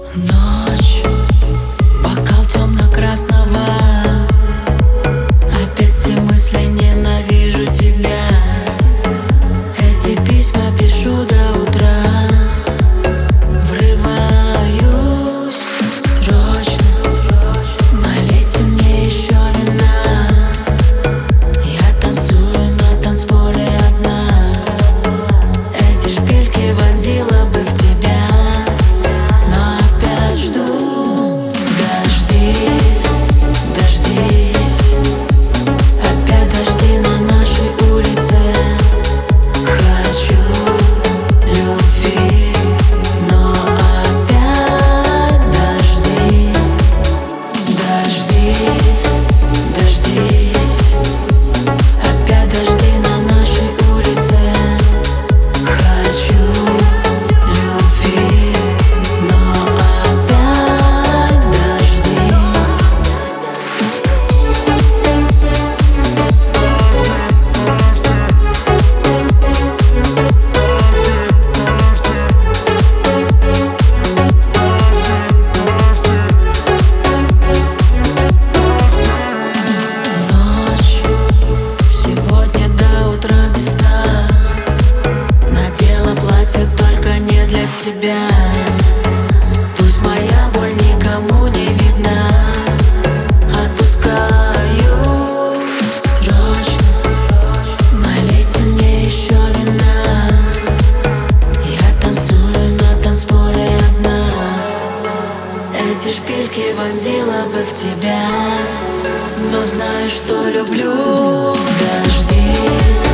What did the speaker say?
Ночь, бокал темно-красного. Опять все мысли, ненавижу тебя. Эти письма пишу до утра. Врываюсь срочно, налейте мне еще вина. Я танцую на танцполе одна. Эти шпильки вонзила бы в тебя. Тебя. Пусть моя боль никому не видна. Отпускаю срочно, налейте мне еще вина. Я танцую на танцполе одна. Эти шпильки вонзила бы в тебя, но знаю, что люблю. Дожди.